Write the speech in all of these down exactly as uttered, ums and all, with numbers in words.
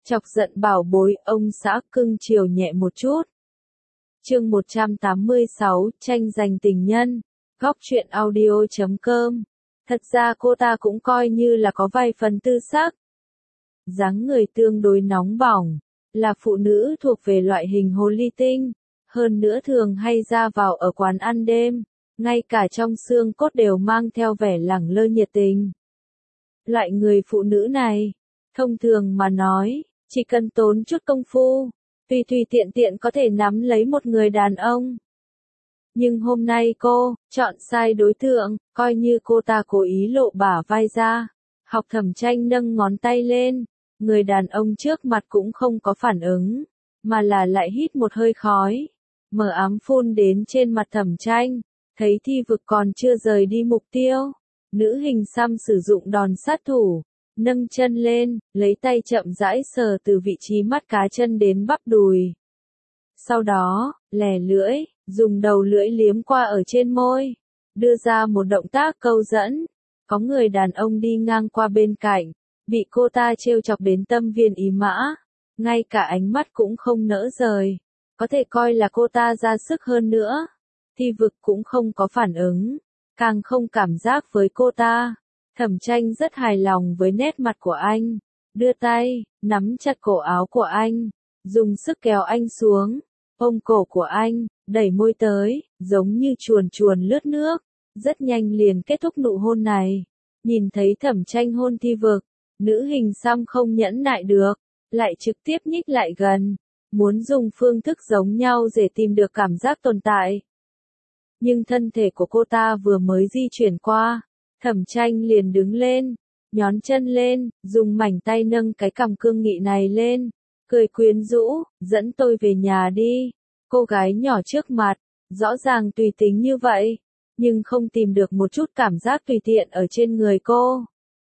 Chọc giận bảo bối, ông xã cưng chiều nhẹ một chút. Chương một trăm tám mươi sáu, tranh giành tình nhân. Góc truyện audio chấm com. Thật ra cô ta cũng coi như là có vài phần tư sắc. Dáng người tương đối nóng bỏng, là phụ nữ thuộc về loại hình hồ ly tinh, hơn nữa thường hay ra vào ở quán ăn đêm, ngay cả trong xương cốt đều mang theo vẻ lẳng lơ nhiệt tình. Loại người phụ nữ này, thông thường mà nói, chỉ cần tốn chút công phu, tùy tùy tiện tiện có thể nắm lấy một người đàn ông. Nhưng hôm nay cô, chọn sai đối tượng, coi như cô ta cố ý lộ bả vai ra. Học Thẩm Tranh nâng ngón tay lên, người đàn ông trước mặt cũng không có phản ứng, mà là lại hít một hơi khói, mở ám phun đến trên mặt Thẩm Tranh, thấy Thi Vực còn chưa rời đi mục tiêu. Nữ hình xăm sử dụng đòn sát thủ, nâng chân lên, lấy tay chậm rãi sờ từ vị trí mắt cá chân đến bắp đùi. Sau đó, lè lưỡi, dùng đầu lưỡi liếm qua ở trên môi, đưa ra một động tác câu dẫn. Có người đàn ông đi ngang qua bên cạnh, bị cô ta trêu chọc đến tâm viên ý mã, ngay cả ánh mắt cũng không nỡ rời. Có thể coi là cô ta ra sức hơn nữa. Thi Vực cũng không có phản ứng, càng không cảm giác với cô ta. Thẩm Tranh rất hài lòng với nét mặt của anh, đưa tay, nắm chặt cổ áo của anh, dùng sức kéo anh xuống, ôm cổ của anh, đẩy môi tới, giống như chuồn chuồn lướt nước, rất nhanh liền kết thúc nụ hôn này. Nhìn thấy Thẩm Tranh hôn Thi Vực, nữ hình xăm không nhẫn nại được, lại trực tiếp nhích lại gần, muốn dùng phương thức giống nhau để tìm được cảm giác tồn tại. Nhưng thân thể của cô ta vừa mới di chuyển qua, Thẩm Tranh liền đứng lên, nhón chân lên, dùng mảnh tay nâng cái cằm cương nghị này lên, cười quyến rũ, dẫn tôi về nhà đi. Cô gái nhỏ trước mặt, rõ ràng tùy tính như vậy, nhưng không tìm được một chút cảm giác tùy tiện ở trên người cô.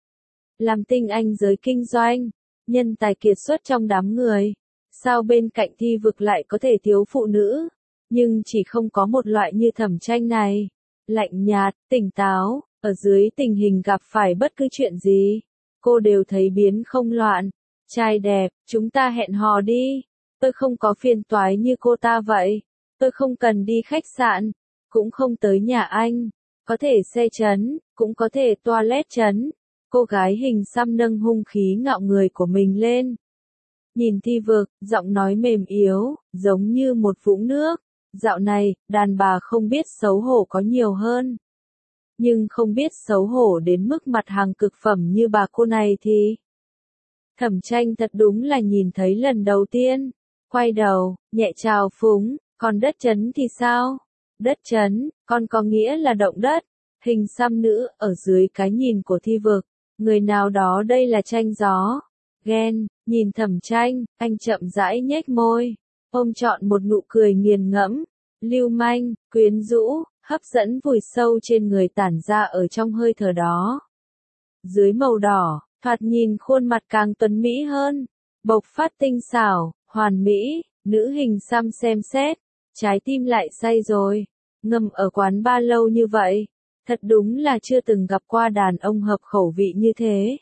Làm tinh anh giới kinh doanh, nhân tài kiệt xuất trong đám người, sao bên cạnh Thi Vực lại có thể thiếu phụ nữ, nhưng chỉ không có một loại như Thẩm Tranh này, lạnh nhạt, tỉnh táo. Ở dưới tình hình gặp phải bất cứ chuyện gì, cô đều thấy biến không loạn. Trai đẹp, chúng ta hẹn hò đi. Tôi không có phiền toái như cô ta vậy. Tôi không cần đi khách sạn, cũng không tới nhà anh. Có thể xe trấn, cũng có thể toilet trấn. Cô gái hình xăm nâng hung khí ngạo người của mình lên. Nhìn Thi Vực, giọng nói mềm yếu, giống như một vũng nước. Dạo này, đàn bà không biết xấu hổ có nhiều hơn. Nhưng không biết xấu hổ đến mức mặt hàng cực phẩm như bà cô này thì. Thẩm Tranh thật đúng là nhìn thấy lần đầu tiên. Quay đầu, nhẹ chào phúng, còn đất trấn thì sao? Đất trấn, còn có nghĩa là động đất. Hình xăm nữ, ở dưới cái nhìn của Thi Vực, người nào đó đây là tranh gió. Ghen, nhìn Thẩm Tranh, anh chậm rãi nhếch môi, ôm trọn một nụ cười nghiền ngẫm, lưu manh, quyến rũ. Hấp dẫn vùi sâu trên người tản ra ở trong hơi thở đó. Dưới màu đỏ, thoạt nhìn khuôn mặt càng tuấn mỹ hơn, bộc phát tinh xảo, hoàn mỹ, nữ hình xăm xem xét, trái tim lại say rồi, ngâm ở quán ba lâu như vậy, thật đúng là chưa từng gặp qua đàn ông hợp khẩu vị như thế.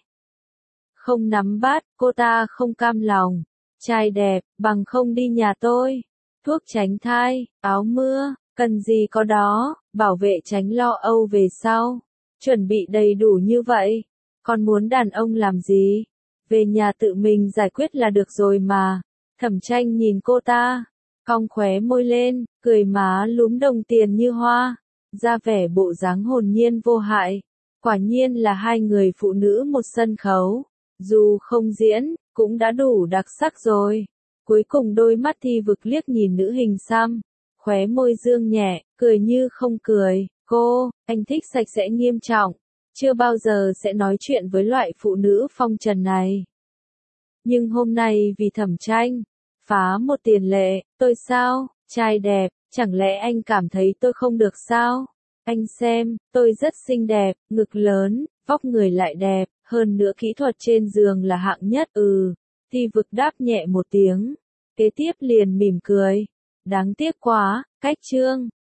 Không nắm bắt, cô ta không cam lòng, trai đẹp, bằng không đi nhà tôi, thuốc tránh thai, áo mưa. Cần gì có đó, bảo vệ tránh lo âu về sau. Chuẩn bị đầy đủ như vậy. Còn muốn đàn ông làm gì? Về nhà tự mình giải quyết là được rồi mà. Thẩm Tranh nhìn cô ta, cong khóe môi lên, cười má lúm đồng tiền như hoa, ra vẻ bộ dáng hồn nhiên vô hại. Quả nhiên là hai người phụ nữ một sân khấu. Dù không diễn, cũng đã đủ đặc sắc rồi. Cuối cùng đôi mắt Thi Vực liếc nhìn nữ hình xăm. Khóe môi dương nhẹ, cười như không cười. Cô, anh thích sạch sẽ nghiêm trọng. Chưa bao giờ sẽ nói chuyện với loại phụ nữ phong trần này. Nhưng hôm nay vì Thẩm Tranh, phá một tiền lệ, tôi sao, trai đẹp, chẳng lẽ anh cảm thấy tôi không được sao? Anh xem, tôi rất xinh đẹp, ngực lớn, vóc người lại đẹp, hơn nữa kỹ thuật trên giường là hạng nhất. Ừ, Thi Vực đáp nhẹ một tiếng, kế tiếp liền mỉm cười. Đáng tiếc quá, cách chương.